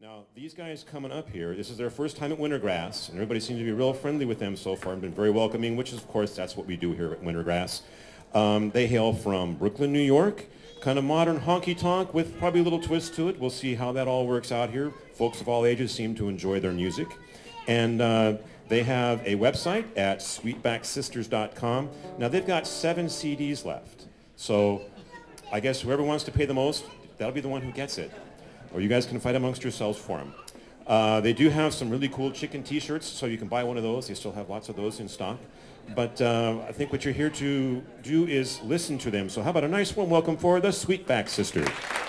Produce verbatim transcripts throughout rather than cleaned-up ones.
Now, these guys coming up here, this is their first time at Wintergrass, and everybody seems to be real friendly with them so far and been very welcoming, which is, of course, that's what we do here at Wintergrass. Um, they hail from Brooklyn, New York, kind of modern honky-tonk with probably a little twist to it. We'll see how that all works out here. Folks of all ages seem to enjoy their music. And uh, they have a website at sweetback sisters dot com. Now, they've got seven C Ds left. So I guess whoever wants to pay the most, that'll be the one who gets it. Or you guys can fight amongst yourselves for them. Uh, they do have some really cool chicken t-shirts, so you can buy one of those. They still have lots of those in stock. But uh, I think what you're here to do is listen to them. So how about a nice warm welcome for the Sweetback Sisters.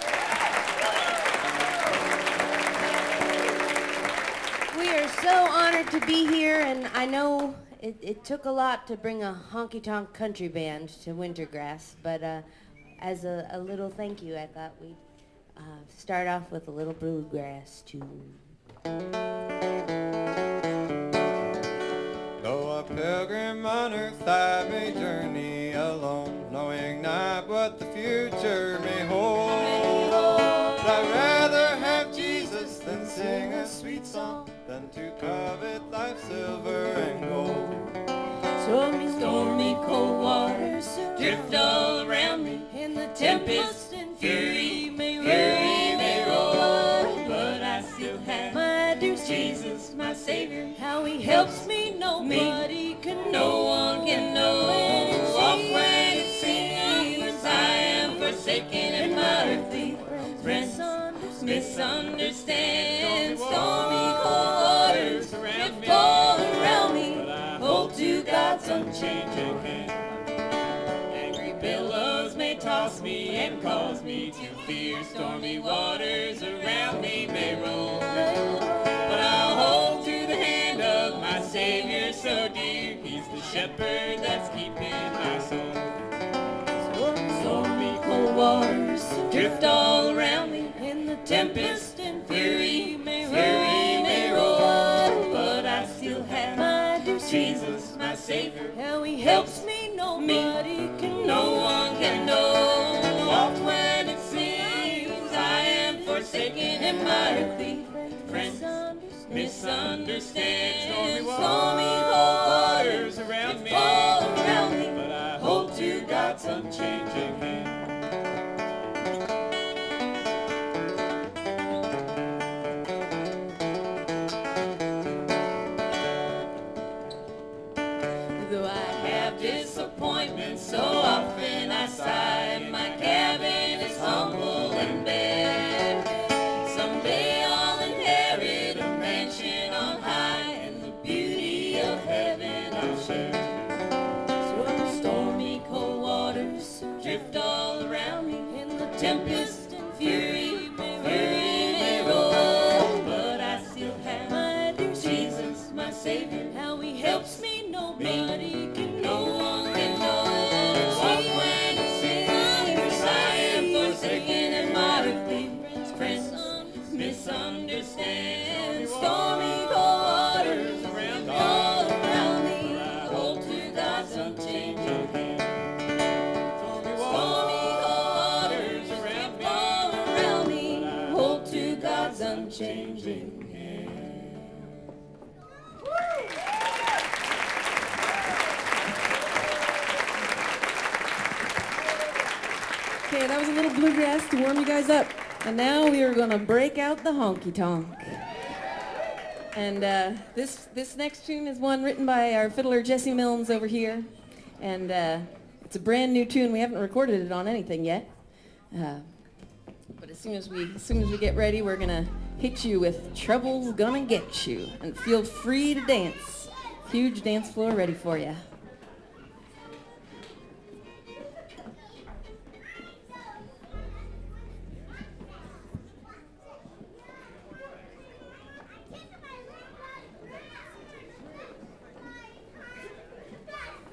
We are so honored to be here, and I know it, it took a lot to bring a honky-tonk country band to Wintergrass, but uh, as a, a little thank you, I thought we'd Uh, start off with a little bluegrass tune. Though a pilgrim on earth I may journey alone, knowing not what the future may hold. But I'd rather have Jesus than sing a sweet song, than to covet life's silver and gold. Stormy, stormy, cold waters drift all around me, in the tempest and fury may fury may roll. But I still have my dear Jesus, my Savior. How He helps me, nobody can know. No one can know. Walk when it seems I am forsaken, and my earthly friends misunderstand. Stormy, cold waters drift all around me, hold to God's unchanging hand. Angry billows may toss me and cause me to fear. Stormy waters around me may roll, but I'll hold to the hand of my Savior so dear. He's the shepherd that's keeping my soul. Stormy, cold waters drift all around me, in the tempest and fury may fury may roll. But I still have my dear Jesus, my Savior. How He helps me, nobody can know. No one can know. Walk when it seems I am forsaken, and my earthly friends misunderstand. Stormy cold waters around me, all around me, but I hold to God's unchanging hand. Though I have disappointments so often I sigh, my cabin is humble and bare. Someday I'll inherit a mansion on high, and the beauty of heaven I'll share. So the stormy cold waters drift all around me, in the tempest and fury may, fury may roll. But I still have my dear Jesus, my Savior. How He helps me, nobody can know. No one can know. Walk when it seems I am forsaken, and my earthly friends misunderstand. Stormy cold waters around me, all around me, I hold to God's unchanging hand. Stormy cold waters around me, all around me, I hold to God's unchanging hand. Okay, that was a little bluegrass to warm you guys up. And now we are going to break out the honky-tonk. And uh, this this next tune is one written by our fiddler Jesse Milnes over here. And uh, it's a brand new tune. We haven't recorded it on anything yet. Uh, but as soon as we as soon as we get ready, we're going to hit you with Trouble's Gonna Get You. And feel free to dance. Huge dance floor ready for you.